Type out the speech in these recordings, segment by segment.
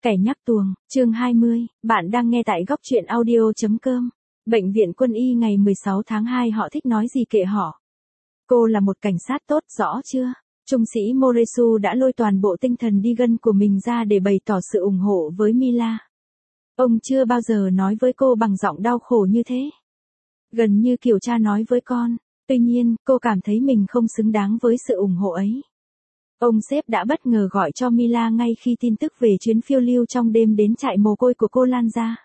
Kẻ nhắc tuồng, chương 20, bạn đang nghe tại góc truyện audio.com. Bệnh viện Quân y ngày 16 tháng 2 họ thích nói gì kệ họ. Cô là một cảnh sát tốt, rõ chưa? Trung sĩ Moresu đã lôi toàn bộ tinh thần đi gân của mình ra để bày tỏ sự ủng hộ với Mila. Ông chưa bao giờ nói với cô bằng giọng đau khổ như thế. Gần như kiểu cha nói với con. Tuy nhiên, cô cảm thấy mình không xứng đáng với sự ủng hộ ấy. Ông sếp đã bất ngờ gọi cho Mila ngay khi tin tức về chuyến phiêu lưu trong đêm đến trại mồ côi của cô lan ra.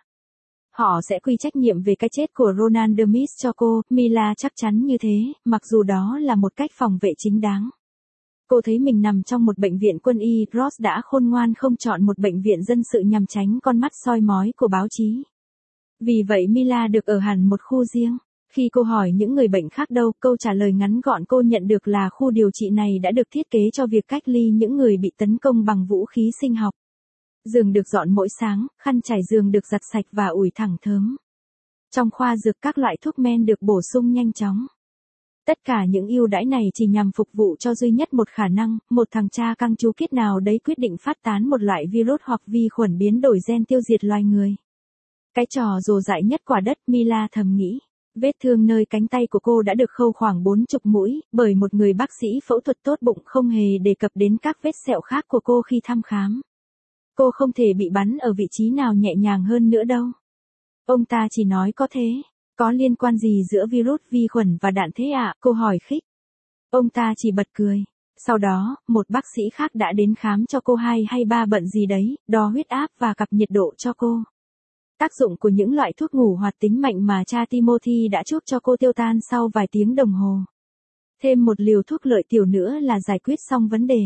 Họ sẽ quy trách nhiệm về cái chết của Roland Demis cho cô, Mila chắc chắn như thế, mặc dù đó là một cách phòng vệ chính đáng. Cô thấy mình nằm trong một bệnh viện quân y, Ross đã khôn ngoan không chọn một bệnh viện dân sự nhằm tránh con mắt soi mói của báo chí. Vì vậy Mila được ở hẳn một khu riêng. Khi cô hỏi những người bệnh khác đâu, câu trả lời ngắn gọn cô nhận được là khu điều trị này đã được thiết kế cho việc cách ly những người bị tấn công bằng vũ khí sinh học. Giường được dọn mỗi sáng, khăn trải giường được giặt sạch và ủi thẳng thớm. Trong khoa dược các loại thuốc men được bổ sung nhanh chóng. Tất cả những ưu đãi này chỉ nhằm phục vụ cho duy nhất một khả năng, một thằng cha căng chú kiết nào đấy quyết định phát tán một loại virus hoặc vi khuẩn biến đổi gen tiêu diệt loài người. Cái trò rồ dại nhất quả đất, Mila thầm nghĩ. Vết thương nơi cánh tay của cô đã được khâu khoảng 40 mũi, bởi một người bác sĩ phẫu thuật tốt bụng không hề đề cập đến các vết sẹo khác của cô khi thăm khám. Cô không thể bị bắn ở vị trí nào nhẹ nhàng hơn nữa đâu. Ông ta chỉ nói có thế. Có liên quan gì giữa virus, vi khuẩn và đạn thế ạ? Cô hỏi khích. Ông ta chỉ bật cười. Sau đó, một bác sĩ khác đã đến khám cho cô 2 hay 3 bận gì đấy, đo huyết áp và cặp nhiệt độ cho cô. Tác dụng của những loại thuốc ngủ hoạt tính mạnh mà cha Timothy đã chuốc cho cô tiêu tan sau vài tiếng đồng hồ. Thêm một liều thuốc lợi tiểu nữa là giải quyết xong vấn đề.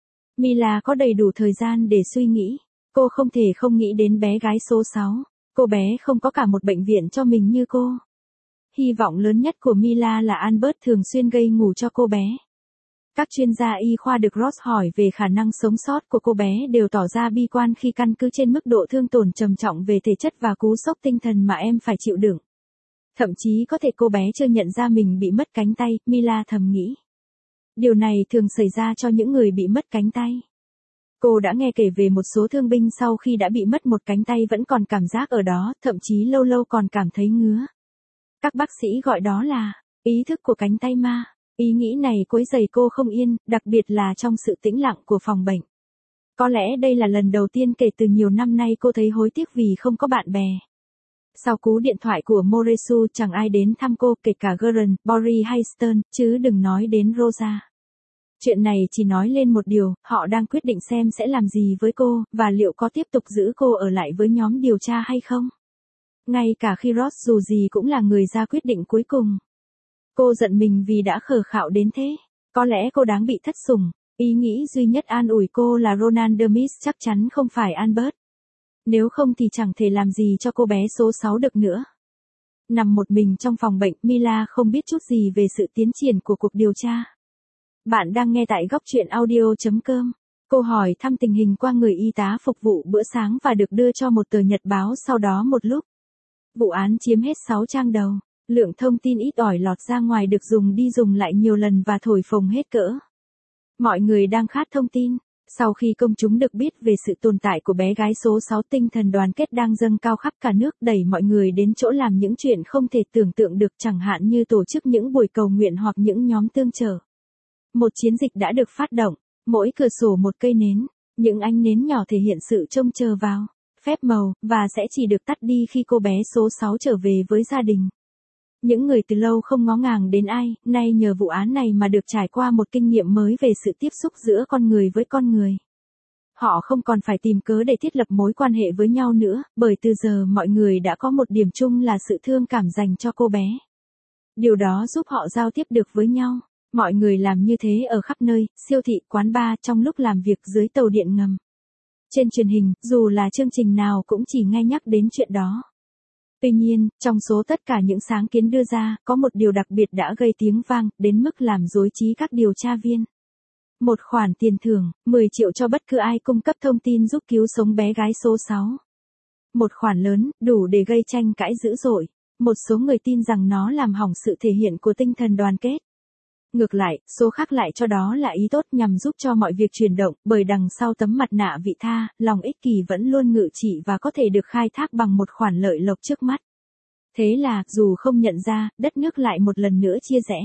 Mila có đầy đủ thời gian để suy nghĩ. Cô không thể không nghĩ đến bé gái số 6. Cô bé không có cả một bệnh viện cho mình như cô. Hy vọng lớn nhất của Mila là Albert thường xuyên gây ngủ cho cô bé. Các chuyên gia y khoa được Ross hỏi về khả năng sống sót của cô bé đều tỏ ra bi quan khi căn cứ trên mức độ thương tổn trầm trọng về thể chất và cú sốc tinh thần mà em phải chịu đựng. Thậm chí có thể cô bé chưa nhận ra mình bị mất cánh tay, Mila thầm nghĩ. Điều này thường xảy ra cho những người bị mất cánh tay. Cô đã nghe kể về một số thương binh sau khi đã bị mất một cánh tay vẫn còn cảm giác ở đó, thậm chí lâu lâu còn cảm thấy ngứa. Các bác sĩ gọi đó là ý thức của cánh tay ma. Ý nghĩ này quấy rầy cô không yên, đặc biệt là trong sự tĩnh lặng của phòng bệnh. Có lẽ đây là lần đầu tiên kể từ nhiều năm nay cô thấy hối tiếc vì không có bạn bè. Sau cú điện thoại của Moresu chẳng ai đến thăm cô kể cả Geren, Boris hay Stern, chứ đừng nói đến Rosa. Chuyện này chỉ nói lên một điều, họ đang quyết định xem sẽ làm gì với cô, và liệu có tiếp tục giữ cô ở lại với nhóm điều tra hay không. Ngay cả khi Ross dù gì cũng là người ra quyết định cuối cùng. Cô giận mình vì đã khờ khạo đến thế. Có lẽ cô đáng bị thất sủng. Ý nghĩ duy nhất an ủi cô là Roland Demis chắc chắn không phải Albert. Nếu không thì chẳng thể làm gì cho cô bé số 6 được nữa. Nằm một mình trong phòng bệnh, Mila không biết chút gì về sự tiến triển của cuộc điều tra. Bạn đang nghe tại góc truyện audio.com. Cô hỏi thăm tình hình qua người y tá phục vụ bữa sáng và được đưa cho một tờ nhật báo sau đó một lúc. Vụ án chiếm hết 6 trang đầu. Lượng thông tin ít ỏi lọt ra ngoài được dùng đi dùng lại nhiều lần và thổi phồng hết cỡ. Mọi người đang khát thông tin. Sau khi công chúng được biết về sự tồn tại của bé gái số 6, tinh thần đoàn kết đang dâng cao khắp cả nước, đẩy mọi người đến chỗ làm những chuyện không thể tưởng tượng được, chẳng hạn như tổ chức những buổi cầu nguyện hoặc những nhóm tương trợ. Một chiến dịch đã được phát động, mỗi cửa sổ một cây nến, những ánh nến nhỏ thể hiện sự trông chờ vào phép màu, và sẽ chỉ được tắt đi khi cô bé số 6 trở về với gia đình. Những người từ lâu không ngó ngàng đến ai, nay nhờ vụ án này mà được trải qua một kinh nghiệm mới về sự tiếp xúc giữa con người với con người. Họ không còn phải tìm cớ để thiết lập mối quan hệ với nhau nữa, bởi từ giờ mọi người đã có một điểm chung là sự thương cảm dành cho cô bé. Điều đó giúp họ giao tiếp được với nhau. Mọi người làm như thế ở khắp nơi, siêu thị, quán bar, trong lúc làm việc dưới tàu điện ngầm. Trên truyền hình, dù là chương trình nào cũng chỉ nghe nhắc đến chuyện đó. Tuy nhiên, trong số tất cả những sáng kiến đưa ra, có một điều đặc biệt đã gây tiếng vang, đến mức làm rối trí các điều tra viên. Một khoản tiền thưởng, 10 triệu cho bất cứ ai cung cấp thông tin giúp cứu sống bé gái số 6. Một khoản lớn, đủ để gây tranh cãi dữ dội. Một số người tin rằng nó làm hỏng sự thể hiện của tinh thần đoàn kết. Ngược lại, số khác lại cho đó là ý tốt nhằm giúp cho mọi việc chuyển động, bởi đằng sau tấm mặt nạ vị tha, lòng ích kỷ vẫn luôn ngự trị và có thể được khai thác bằng một khoản lợi lộc trước mắt. Thế là, dù không nhận ra, đất nước lại một lần nữa chia rẽ.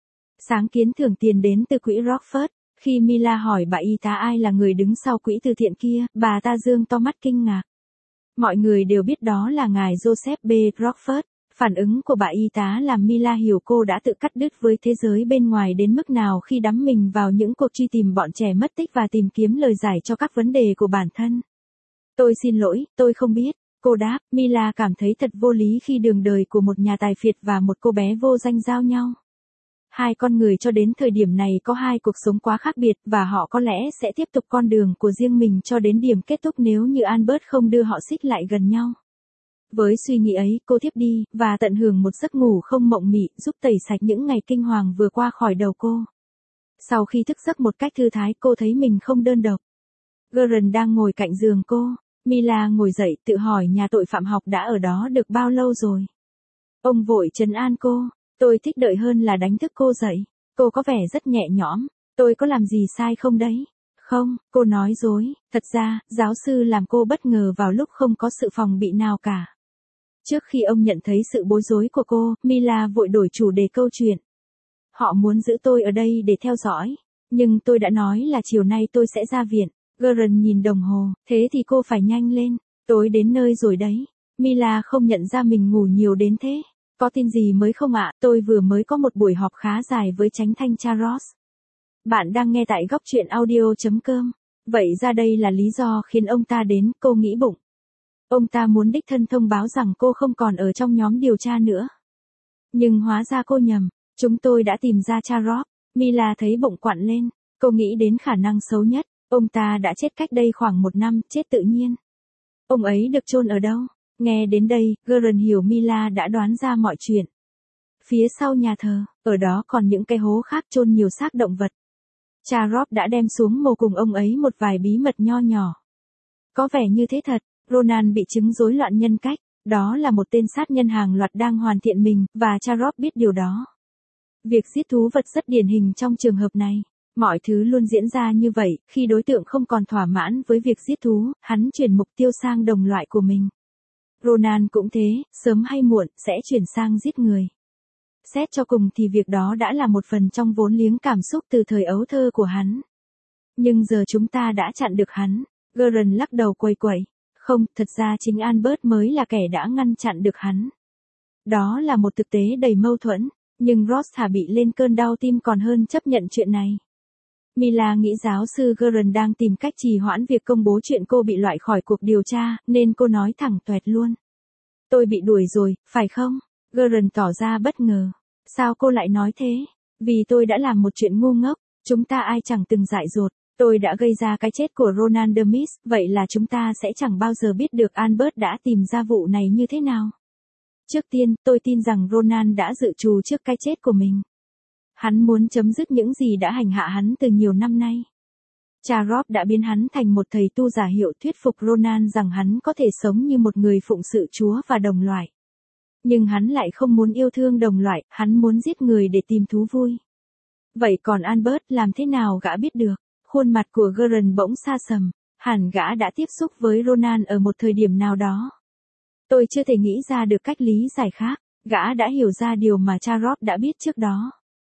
Sáng kiến thưởng tiền đến từ quỹ Rockford. Khi Mila hỏi bà y tá ai là người đứng sau quỹ từ thiện kia, bà ta giương to mắt kinh ngạc. Mọi người đều biết đó là ngài Joseph B. Rockford. Phản ứng của bà y tá làm Mila hiểu cô đã tự cắt đứt với thế giới bên ngoài đến mức nào khi đắm mình vào những cuộc truy tìm bọn trẻ mất tích và tìm kiếm lời giải cho các vấn đề của bản thân. Tôi xin lỗi, tôi không biết. Cô đáp. Mila cảm thấy thật vô lý khi đường đời của một nhà tài phiệt và một cô bé vô danh giao nhau. Hai con người cho đến thời điểm này có hai cuộc sống quá khác biệt và họ có lẽ sẽ tiếp tục con đường của riêng mình cho đến điểm kết thúc nếu như Albert không đưa họ xích lại gần nhau. Với suy nghĩ ấy, cô thiếp đi, và tận hưởng một giấc ngủ không mộng mị, giúp tẩy sạch những ngày kinh hoàng vừa qua khỏi đầu cô. Sau khi thức giấc một cách thư thái, cô thấy mình không đơn độc. Gordon đang ngồi cạnh giường cô. Mila ngồi dậy, tự hỏi nhà tội phạm học đã ở đó được bao lâu rồi. Ông vội trấn an cô. Tôi thích đợi hơn là đánh thức cô dậy. Cô có vẻ rất nhẹ nhõm. Tôi có làm gì sai không đấy? Không, cô nói dối. Thật ra, giáo sư làm cô bất ngờ vào lúc không có sự phòng bị nào cả. Trước khi ông nhận thấy sự bối rối của cô, Mila vội đổi chủ đề câu chuyện. Họ muốn giữ tôi ở đây để theo dõi. Nhưng tôi đã nói là chiều nay tôi sẽ ra viện. Gordon nhìn đồng hồ, thế thì cô phải nhanh lên. Tối đến nơi rồi đấy. Mila không nhận ra mình ngủ nhiều đến thế. Có tin gì mới không ạ? Tôi vừa mới có một buổi họp khá dài với chánh thanh tra Ross. Bạn đang nghe tại góc truyện audio.com. Vậy ra đây là lý do khiến ông ta đến, cô nghĩ bụng. Ông ta muốn đích thân thông báo rằng cô không còn ở trong nhóm điều tra nữa. Nhưng hóa ra cô nhầm. Chúng tôi đã tìm ra cha Ross. Mila thấy bụng quặn lên. Cô nghĩ đến khả năng xấu nhất. Ông ta đã chết cách đây khoảng 1 năm, chết tự nhiên. Ông ấy được chôn ở đâu? Nghe đến đây, Gordon hiểu Mila đã đoán ra mọi chuyện. Phía sau nhà thờ, ở đó còn những cái hố khác chôn nhiều xác động vật. Cha Rob đã đem xuống mồ cùng ông ấy một vài bí mật nho nhỏ. Có vẻ như thế thật, Ronan bị chứng rối loạn nhân cách, đó là một tên sát nhân hàng loạt đang hoàn thiện mình, và cha Rob biết điều đó. Việc giết thú vật rất điển hình trong trường hợp này. Mọi thứ luôn diễn ra như vậy, khi đối tượng không còn thỏa mãn với việc giết thú, hắn chuyển mục tiêu sang đồng loại của mình. Ronan cũng thế, sớm hay muộn, sẽ chuyển sang giết người. Xét cho cùng thì việc đó đã là một phần trong vốn liếng cảm xúc từ thời ấu thơ của hắn. Nhưng giờ chúng ta đã chặn được hắn. Gordon lắc đầu quầy quẩy. Không, thật ra chính Albert mới là kẻ đã ngăn chặn được hắn. Đó là một thực tế đầy mâu thuẫn, nhưng Ross thà bị lên cơn đau tim còn hơn chấp nhận chuyện này. Mila nghĩ giáo sư Gordon đang tìm cách trì hoãn việc công bố chuyện cô bị loại khỏi cuộc điều tra, nên cô nói thẳng toẹt luôn. Tôi bị đuổi rồi, phải không? Gordon tỏ ra bất ngờ. Sao cô lại nói thế? Vì tôi đã làm một chuyện ngu ngốc, chúng ta ai chẳng từng dại dột. Tôi đã gây ra cái chết của Ronan Demis, vậy là chúng ta sẽ chẳng bao giờ biết được Albert đã tìm ra vụ này như thế nào. Trước tiên, tôi tin rằng Ronan đã dự trù trước cái chết của mình. Hắn muốn chấm dứt những gì đã hành hạ hắn từ nhiều năm nay. Cha Rob đã biến hắn thành một thầy tu giả hiệu thuyết phục Ronan rằng hắn có thể sống như một người phụng sự Chúa và đồng loại. Nhưng hắn lại không muốn yêu thương đồng loại, hắn muốn giết người để tìm thú vui. Vậy còn Albert làm thế nào gã biết được? Khuôn mặt của Gordon bỗng xa sầm, hẳn gã đã tiếp xúc với Ronan ở một thời điểm nào đó. Tôi chưa thể nghĩ ra được cách lý giải khác, gã đã hiểu ra điều mà cha Rob đã biết trước đó.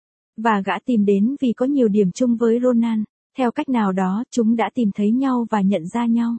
Và gã tìm đến vì có nhiều điểm chung với Ronan, theo cách nào đó chúng đã tìm thấy nhau và nhận ra nhau.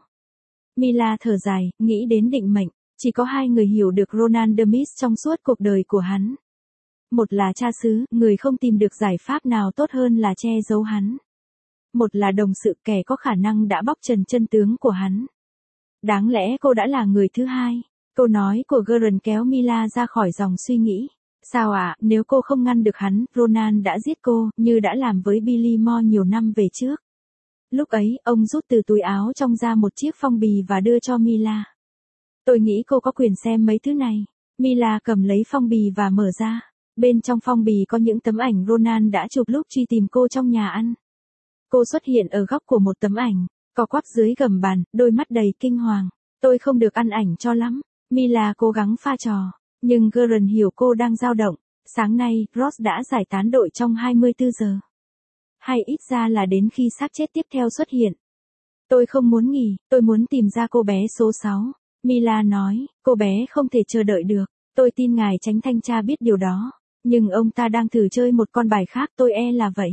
Mila thở dài, nghĩ đến định mệnh, chỉ có hai người hiểu được Ronan Demis trong suốt cuộc đời của hắn. Một là cha xứ, người không tìm được giải pháp nào tốt hơn là che giấu hắn. Một là đồng sự, kẻ có khả năng đã bóc trần chân tướng của hắn. Đáng lẽ cô đã là người thứ hai. Câu nói của Gordon kéo Mila ra khỏi dòng suy nghĩ. Sao ạ, nếu cô không ngăn được hắn, Ronan đã giết cô, như đã làm với Billy Moore nhiều năm về trước. Lúc ấy, ông rút từ túi áo trong ra một chiếc phong bì và đưa cho Mila. Tôi nghĩ cô có quyền xem mấy thứ này. Mila cầm lấy phong bì và mở ra. Bên trong phong bì có những tấm ảnh Ronan đã chụp lúc truy tìm cô trong nhà ăn. Cô xuất hiện ở góc của một tấm ảnh, co quắp dưới gầm bàn, đôi mắt đầy kinh hoàng. Tôi không được ăn ảnh cho lắm. Mila cố gắng pha trò, nhưng Gordon hiểu cô đang dao động. Sáng nay, Ross đã giải tán đội trong 24 giờ. Hay ít ra là đến khi xác chết tiếp theo xuất hiện. Tôi không muốn nghỉ, tôi muốn tìm ra cô bé số 6. Mila nói, cô bé không thể chờ đợi được. Tôi tin ngài tránh thanh tra biết điều đó. Nhưng ông ta đang thử chơi một con bài khác, tôi e là vậy.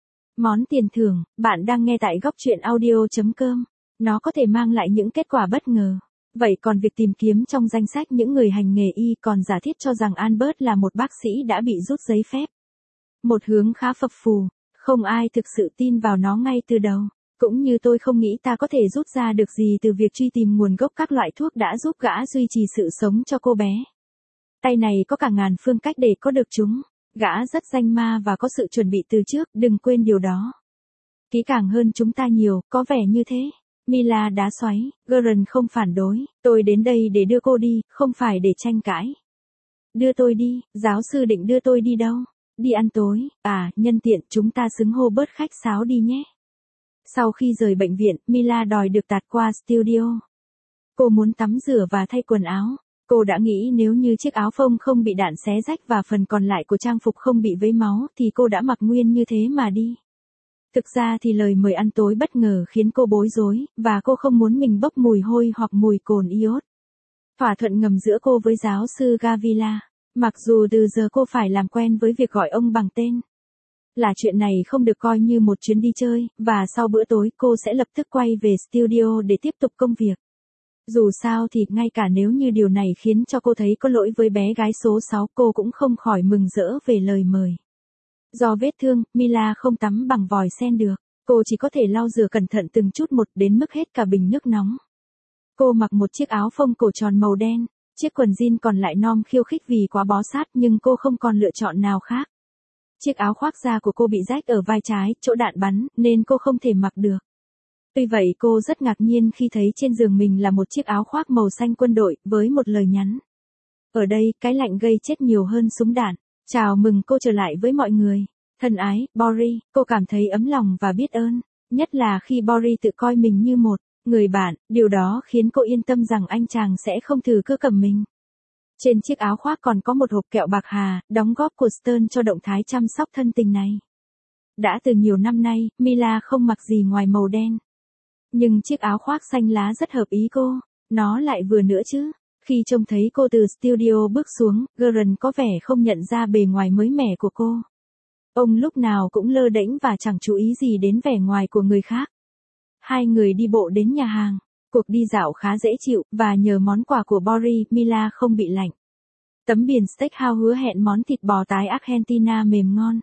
Món tiền thưởng, bạn đang nghe tại góc truyện audio.com. Nó có thể mang lại những kết quả bất ngờ. Vậy còn việc tìm kiếm trong danh sách những người hành nghề y còn giả thiết cho rằng Albert là một bác sĩ đã bị rút giấy phép. Một hướng khá phập phù, không ai thực sự tin vào nó ngay từ đầu. Cũng như tôi không nghĩ ta có thể rút ra được gì từ việc truy tìm nguồn gốc các loại thuốc đã giúp gã duy trì sự sống cho cô bé. Tay này có cả ngàn phương cách để có được chúng. Gã rất danh ma và có sự chuẩn bị từ trước, đừng quên điều đó. Kỹ càng hơn chúng ta nhiều, có vẻ như thế. Mila đá xoáy, Garen không phản đối, tôi đến đây để đưa cô đi, không phải để tranh cãi. Đưa tôi đi, giáo sư định đưa tôi đi đâu? Đi ăn tối, nhân tiện chúng ta xứng hô bớt khách sáo đi nhé. Sau khi rời bệnh viện, Mila đòi được tạt qua studio. Cô muốn tắm rửa và thay quần áo. Cô đã nghĩ nếu như chiếc áo phông không bị đạn xé rách và phần còn lại của trang phục không bị vấy máu thì cô đã mặc nguyên như thế mà đi. Thực ra thì lời mời ăn tối bất ngờ khiến cô bối rối, và cô không muốn mình bốc mùi hôi hoặc mùi cồn iốt. Thỏa thuận ngầm giữa cô với giáo sư Gavila, mặc dù từ giờ cô phải làm quen với việc gọi ông bằng tên. Là chuyện này không được coi như một chuyến đi chơi, và sau bữa tối cô sẽ lập tức quay về studio để tiếp tục công việc. Dù sao thì ngay cả nếu như điều này khiến cho cô thấy có lỗi với bé gái số 6, cô cũng không khỏi mừng rỡ về lời mời. Do vết thương, Mila không tắm bằng vòi sen được, cô chỉ có thể lau rửa cẩn thận từng chút một đến mức hết cả bình nước nóng. Cô mặc một chiếc áo phông cổ tròn màu đen, chiếc quần jean còn lại non khiêu khích vì quá bó sát nhưng cô không còn lựa chọn nào khác. Chiếc áo khoác da của cô bị rách ở vai trái, chỗ đạn bắn, nên cô không thể mặc được. Tuy vậy cô rất ngạc nhiên khi thấy trên giường mình là một chiếc áo khoác màu xanh quân đội, với một lời nhắn. Ở đây, cái lạnh gây chết nhiều hơn súng đạn. Chào mừng cô trở lại với mọi người. Thân ái, Boris, cô cảm thấy ấm lòng và biết ơn. Nhất là khi Boris tự coi mình như một người bạn, điều đó khiến cô yên tâm rằng anh chàng sẽ không thử cưa cầm mình. Trên chiếc áo khoác còn có một hộp kẹo bạc hà, đóng góp của Stern cho động thái chăm sóc thân tình này. Đã từ nhiều năm nay, Mila không mặc gì ngoài màu đen. Nhưng chiếc áo khoác xanh lá rất hợp ý cô, nó lại vừa nữa chứ. Khi trông thấy cô từ studio bước xuống, Garen có vẻ không nhận ra bề ngoài mới mẻ của cô. Ông lúc nào cũng lơ đễnh và chẳng chú ý gì đến vẻ ngoài của người khác. Hai người đi bộ đến nhà hàng. Cuộc đi dạo khá dễ chịu, và nhờ món quà của Boris, Mila không bị lạnh. Tấm biển steakhouse hứa hẹn món thịt bò tái Argentina mềm ngon.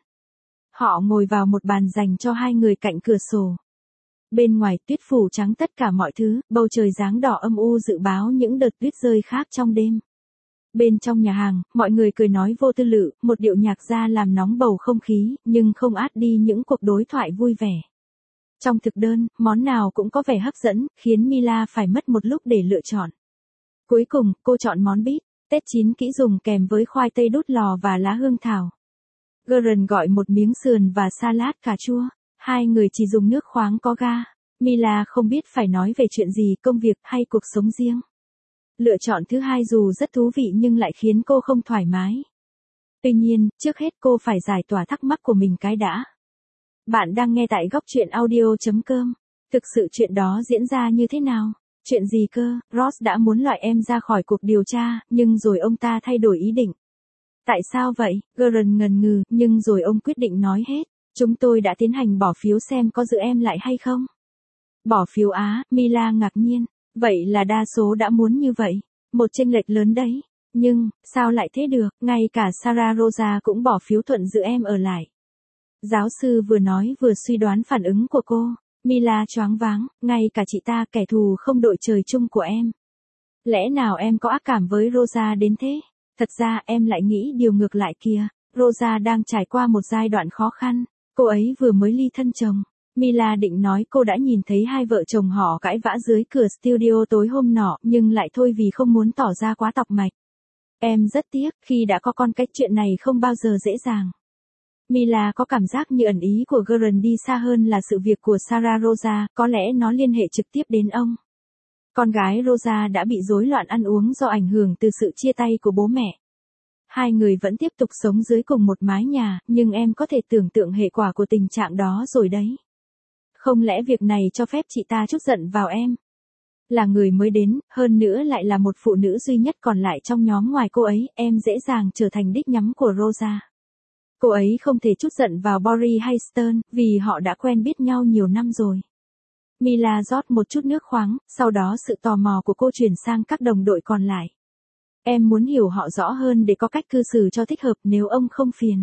Họ ngồi vào một bàn dành cho hai người cạnh cửa sổ. Bên ngoài tuyết phủ trắng tất cả mọi thứ, bầu trời dáng đỏ âm u dự báo những đợt tuyết rơi khác trong đêm. Bên trong nhà hàng, mọi người cười nói vô tư lự, một điệu nhạc ra làm nóng bầu không khí, nhưng không át đi những cuộc đối thoại vui vẻ. Trong thực đơn, món nào cũng có vẻ hấp dẫn, khiến Mila phải mất một lúc để lựa chọn. Cuối cùng, cô chọn món bít tết chín kỹ dùng kèm với khoai tây đút lò và lá hương thảo. Garen gọi một miếng sườn và salad cà chua. Hai người chỉ dùng nước khoáng có ga. Mila không biết phải nói về chuyện gì, công việc hay cuộc sống riêng. Lựa chọn thứ hai dù rất thú vị nhưng lại khiến cô không thoải mái. Tuy nhiên, trước hết cô phải giải tỏa thắc mắc của mình cái đã. Bạn đang nghe tại góc truyện audio.com. Thực sự chuyện đó diễn ra như thế nào? Chuyện gì cơ? Ross đã muốn loại em ra khỏi cuộc điều tra, nhưng rồi ông ta thay đổi ý định. Tại sao vậy? Garen ngần ngừ, nhưng rồi ông quyết định nói hết. Chúng tôi đã tiến hành bỏ phiếu xem có giữ em lại hay không. Bỏ phiếu á, Mila ngạc nhiên. Vậy là đa số đã muốn như vậy. Một chênh lệch lớn đấy. Nhưng, sao lại thế được, ngay cả Sarah Rosa cũng bỏ phiếu thuận giữ em ở lại. Giáo sư vừa nói vừa suy đoán phản ứng của cô. Mila choáng váng, ngay cả chị ta kẻ thù không đội trời chung của em. Lẽ nào em có ác cảm với Rosa đến thế? Thật ra em lại nghĩ điều ngược lại kìa. Rosa đang trải qua một giai đoạn khó khăn. Cô ấy vừa mới ly thân chồng. Mila định nói cô đã nhìn thấy hai vợ chồng họ cãi vã dưới cửa studio tối hôm nọ, nhưng lại thôi vì không muốn tỏ ra quá tọc mạch. Em rất tiếc, khi đã có con cái chuyện này không bao giờ dễ dàng. Mila có cảm giác như ẩn ý của Garen đi xa hơn là sự việc của Sarah Rosa, có lẽ nó liên hệ trực tiếp đến ông. Con gái Rosa đã bị rối loạn ăn uống do ảnh hưởng từ sự chia tay của bố mẹ. Hai người vẫn tiếp tục sống dưới cùng một mái nhà, nhưng em có thể tưởng tượng hệ quả của tình trạng đó rồi đấy. Không lẽ việc này cho phép chị ta trút giận vào em? Là người mới đến, hơn nữa lại là một phụ nữ duy nhất còn lại trong nhóm ngoài cô ấy, em dễ dàng trở thành đích nhắm của Rosa. Cô ấy không thể trút giận vào Boris hay Stern, vì họ đã quen biết nhau nhiều năm rồi. Mila rót một chút nước khoáng, sau đó sự tò mò của cô chuyển sang các đồng đội còn lại. Em muốn hiểu họ rõ hơn để có cách cư xử cho thích hợp nếu ông không phiền.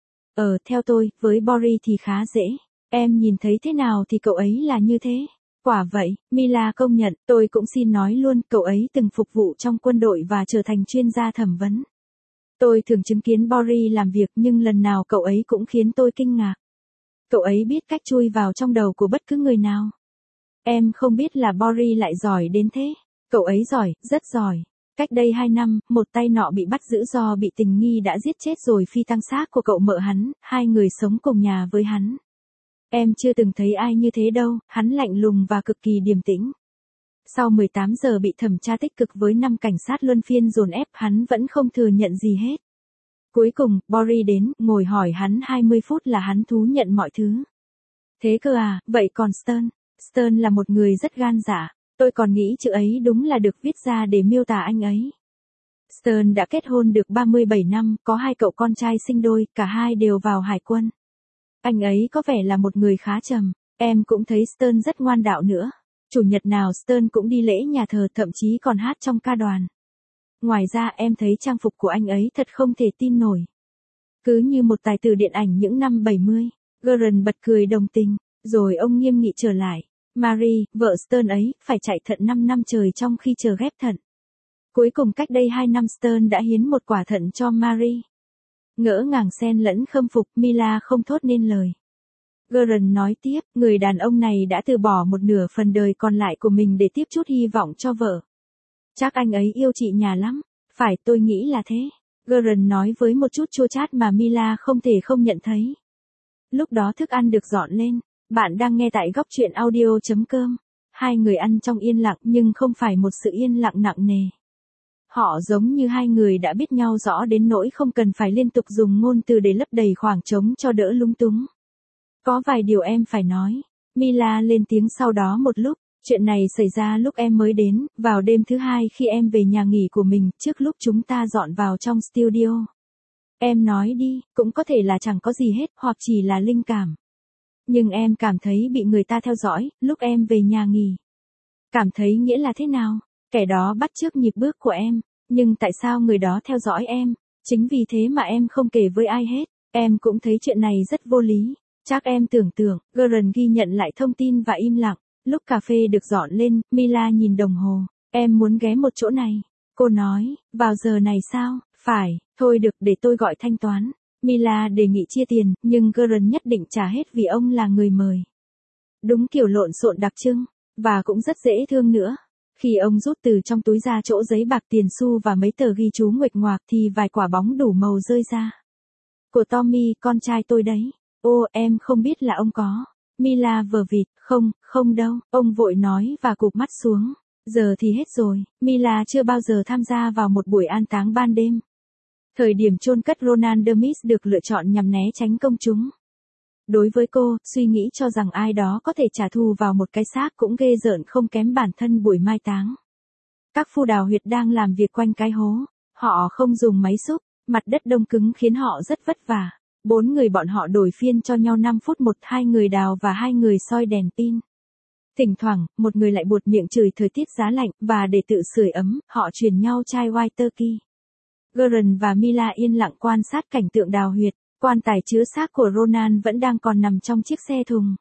Theo tôi, với Boris thì khá dễ. Em nhìn thấy thế nào thì cậu ấy là như thế. Quả vậy, Mila công nhận, tôi cũng xin nói luôn, cậu ấy từng phục vụ trong quân đội và trở thành chuyên gia thẩm vấn. Tôi thường chứng kiến Boris làm việc nhưng lần nào cậu ấy cũng khiến tôi kinh ngạc. Cậu ấy biết cách chui vào trong đầu của bất cứ người nào. Em không biết là Boris lại giỏi đến thế. Cậu ấy giỏi, rất giỏi. Cách đây 2 năm, một tay nọ bị bắt giữ do bị tình nghi đã giết chết rồi phi tang xác của cậu mợ hắn, hai người sống cùng nhà với hắn. Em chưa từng thấy ai như thế đâu, hắn lạnh lùng và cực kỳ điềm tĩnh. Sau 18 giờ bị thẩm tra tích cực với 5 cảnh sát luân phiên dồn ép, hắn vẫn không thừa nhận gì hết. Cuối cùng, Boris đến, ngồi hỏi hắn 20 phút là hắn thú nhận mọi thứ. Thế cơ à, vậy còn Stern? Stern là một người rất gan dạ. Tôi còn nghĩ chữ ấy đúng là được viết ra để miêu tả anh ấy. Stern đã kết hôn được 37 năm, có 2 cậu con trai sinh đôi, cả hai đều vào hải quân. Anh ấy có vẻ là một người khá trầm, em cũng thấy Stern rất ngoan đạo nữa. Chủ nhật nào Stern cũng đi lễ nhà thờ, thậm chí còn hát trong ca đoàn. Ngoài ra em thấy trang phục của anh ấy thật không thể tin nổi. Cứ như một tài tử điện ảnh những năm 70. Gordon bật cười đồng tình, rồi ông nghiêm nghị trở lại. Marie, vợ Stern ấy, phải chạy thận 5 năm trời trong khi chờ ghép thận. Cuối cùng cách đây 2 năm Stern đã hiến một quả thận cho Marie. Ngỡ ngàng xen lẫn khâm phục, Mila không thốt nên lời. Gordon nói tiếp, người đàn ông này đã từ bỏ một nửa phần đời còn lại của mình để tiếp chút hy vọng cho vợ. Chắc anh ấy yêu chị nhà lắm. Phải, tôi nghĩ là thế. Gordon nói với một chút chua chát mà Mila không thể không nhận thấy. Lúc đó thức ăn được dọn lên. Bạn đang nghe tại góc truyện audio.com. Hai người ăn trong yên lặng nhưng không phải một sự yên lặng nặng nề. Họ giống như hai người đã biết nhau rõ đến nỗi không cần phải liên tục dùng ngôn từ để lấp đầy khoảng trống cho đỡ lúng túng. Có vài điều em phải nói. Mila lên tiếng sau đó một lúc. Chuyện này xảy ra lúc em mới đến, vào đêm thứ 2 khi em về nhà nghỉ của mình, trước lúc chúng ta dọn vào trong studio. Em nói đi, cũng có thể là chẳng có gì hết, hoặc chỉ là linh cảm. Nhưng em cảm thấy bị người ta theo dõi, lúc em về nhà nghỉ. Cảm thấy nghĩa là thế nào? Kẻ đó bắt chước nhịp bước của em. Nhưng tại sao người đó theo dõi em? Chính vì thế mà em không kể với ai hết. Em cũng thấy chuyện này rất vô lý. Chắc em tưởng tượng, Gordon ghi nhận lại thông tin và im lặng. Lúc cà phê được dọn lên, Mila nhìn đồng hồ. Em muốn ghé một chỗ này. Cô nói, vào giờ này sao? Phải, thôi được để tôi gọi thanh toán. Mila đề nghị chia tiền, nhưng Gordon nhất định trả hết vì ông là người mời. Đúng kiểu lộn xộn đặc trưng, và cũng rất dễ thương nữa. Khi ông rút từ trong túi ra chỗ giấy bạc tiền xu và mấy tờ ghi chú nguệch ngoạc thì vài quả bóng đủ màu rơi ra. Của Tommy, con trai tôi đấy. Ô, em không biết là ông có. Mila vờ vịt, không đâu, ông vội nói và cụp mắt xuống. Giờ thì hết rồi, Mila chưa bao giờ tham gia vào một buổi an táng ban đêm. Thời điểm chôn cất Ronald Demis được lựa chọn nhằm né tránh công chúng. Đối với cô, suy nghĩ cho rằng ai đó có thể trả thù vào một cái xác cũng ghê rợn không kém bản thân buổi mai táng. Các phu đào huyệt đang làm việc quanh cái hố. Họ không dùng máy xúc, mặt đất đông cứng khiến họ rất vất vả. 4 người bọn họ đổi phiên cho nhau 5 phút một, 2 người đào và 2 người soi đèn pin. Thỉnh thoảng, một người lại buột miệng chửi thời tiết giá lạnh, và để tự sưởi ấm, họ truyền nhau chai white turkey. Gordon và Mila yên lặng quan sát cảnh tượng đào huyệt. Quan tài chứa xác của Ronan vẫn đang còn nằm trong chiếc xe thùng.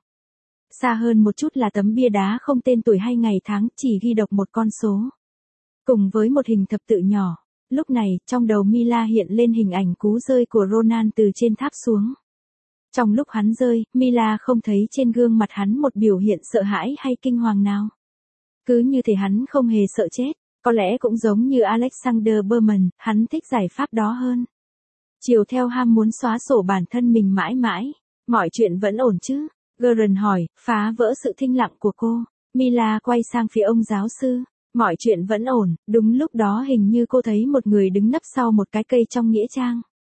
Xa hơn một chút là tấm bia đá không tên tuổi hay ngày tháng, chỉ ghi độc một con số. Cùng với một hình thập tự nhỏ. Lúc này, trong đầu Mila hiện lên hình ảnh cú rơi của Ronan từ trên tháp xuống. Trong lúc hắn rơi, Mila không thấy trên gương mặt hắn một biểu hiện sợ hãi hay kinh hoàng nào. Cứ như thể hắn không hề sợ chết. Có lẽ cũng giống như Alexander Berman, hắn thích giải pháp đó hơn. Chiều theo ham muốn xóa sổ bản thân mình mãi mãi. Mọi chuyện vẫn ổn chứ? Gordon hỏi, phá vỡ sự thinh lặng của cô. Mila quay sang phía ông giáo sư. Mọi chuyện vẫn ổn, đúng lúc đó hình như cô thấy một người đứng nấp sau một cái cây trong nghĩa trang.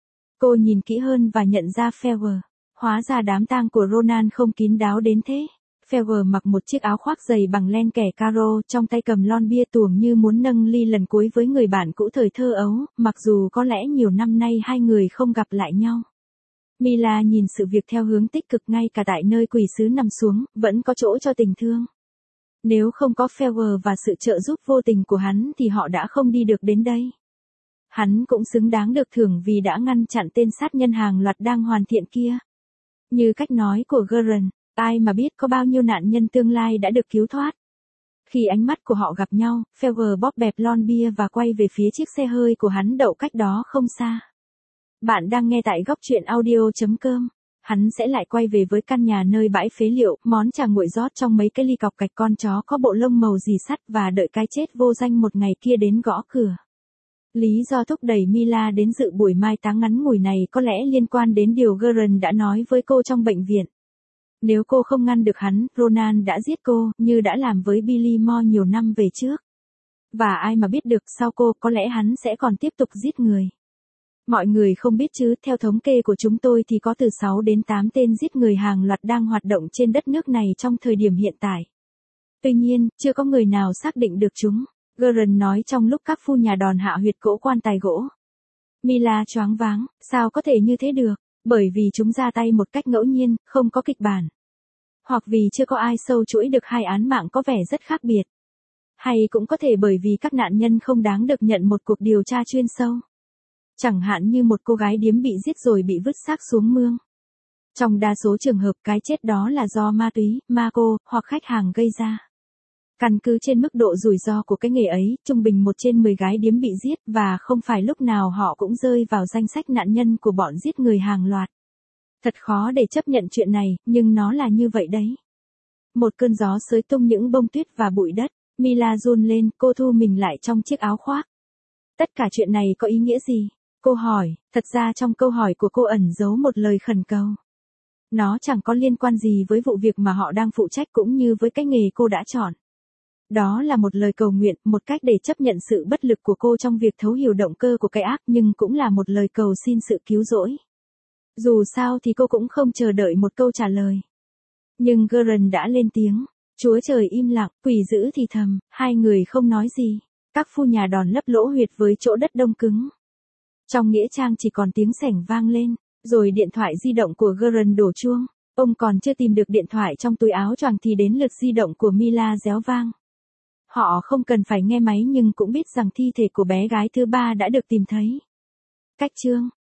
Cô nhìn kỹ hơn và nhận ra Fever. Hóa ra đám tang của Ronan không kín đáo đến thế. Fever mặc một chiếc áo khoác dày bằng len kẻ caro, trong tay cầm lon bia tuồng như muốn nâng ly lần cuối với người bạn cũ thời thơ ấu, mặc dù có lẽ nhiều năm nay hai người không gặp lại nhau. Mila nhìn sự việc theo hướng tích cực, ngay cả tại nơi quỷ sứ nằm xuống, vẫn có chỗ cho tình thương. Nếu không có Fever và sự trợ giúp vô tình của hắn thì họ đã không đi được đến đây. Hắn cũng xứng đáng được thưởng vì đã ngăn chặn tên sát nhân hàng loạt đang hoàn thiện kia. Như cách nói của Gurren, ai mà biết có bao nhiêu nạn nhân tương lai đã được cứu thoát. Khi ánh mắt của họ gặp nhau, Fever bóp bẹp lon bia và quay về phía chiếc xe hơi của hắn đậu cách đó không xa. Bạn đang nghe tại góc truyện audio.com. Hắn sẽ lại quay về với căn nhà nơi bãi phế liệu, món trà nguội rót trong mấy cái ly cọc gạch, con chó có bộ lông màu dì sắt và đợi cái chết vô danh một ngày kia đến gõ cửa. Lý do thúc đẩy Mila đến dự buổi mai táng ngắn ngủi này có lẽ liên quan đến điều Gurren đã nói với cô trong bệnh viện. Nếu cô không ngăn được hắn, Ronan đã giết cô, như đã làm với Billy Moore nhiều năm về trước. Và ai mà biết được, sau cô, có lẽ hắn sẽ còn tiếp tục giết người. Mọi người không biết chứ, theo thống kê của chúng tôi thì có từ 6 đến 8 tên giết người hàng loạt đang hoạt động trên đất nước này trong thời điểm hiện tại. Tuy nhiên, chưa có người nào xác định được chúng. Gurren nói trong lúc các phu nhà đòn hạ huyệt cỗ quan tài gỗ. Mila choáng váng, sao có thể như thế được? Bởi vì chúng ra tay một cách ngẫu nhiên, không có kịch bản. Hoặc vì chưa có ai sâu chuỗi được hai án mạng có vẻ rất khác biệt. Hay cũng có thể bởi vì các nạn nhân không đáng được nhận một cuộc điều tra chuyên sâu. Chẳng hạn như một cô gái điếm bị giết rồi bị vứt xác xuống mương. Trong đa số trường hợp cái chết đó là do ma túy, ma cô, hoặc khách hàng gây ra. Căn cứ trên mức độ rủi ro của cái nghề ấy, trung bình 1 trên 10 gái điếm bị giết, và không phải lúc nào họ cũng rơi vào danh sách nạn nhân của bọn giết người hàng loạt. Thật khó để chấp nhận chuyện này, nhưng nó là như vậy đấy. Một cơn gió xới tung những bông tuyết và bụi đất. Mila run lên, cô thu mình lại trong chiếc áo khoác. Tất cả chuyện này có ý nghĩa gì? Cô hỏi, thật ra trong câu hỏi của cô ẩn giấu một lời khẩn cầu. Nó chẳng có liên quan gì với vụ việc mà họ đang phụ trách cũng như với cái nghề cô đã chọn. Đó là một lời cầu nguyện, một cách để chấp nhận sự bất lực của cô trong việc thấu hiểu động cơ của cái ác, nhưng cũng là một lời cầu xin sự cứu rỗi. Dù sao thì cô cũng không chờ đợi một câu trả lời. Nhưng Gurren đã lên tiếng. Chúa trời im lặng, quỷ dữ thì thầm, hai người không nói gì. Các phu nhà đòn lấp lỗ huyệt với chỗ đất đông cứng. Trong nghĩa trang chỉ còn tiếng sẻng vang lên, rồi điện thoại di động của Gurren đổ chuông. Ông còn chưa tìm được điện thoại trong túi áo choàng thì đến lượt di động của Mila réo vang. Họ không cần phải nghe máy nhưng cũng biết rằng thi thể của bé gái thứ ba đã được tìm thấy. Cách chương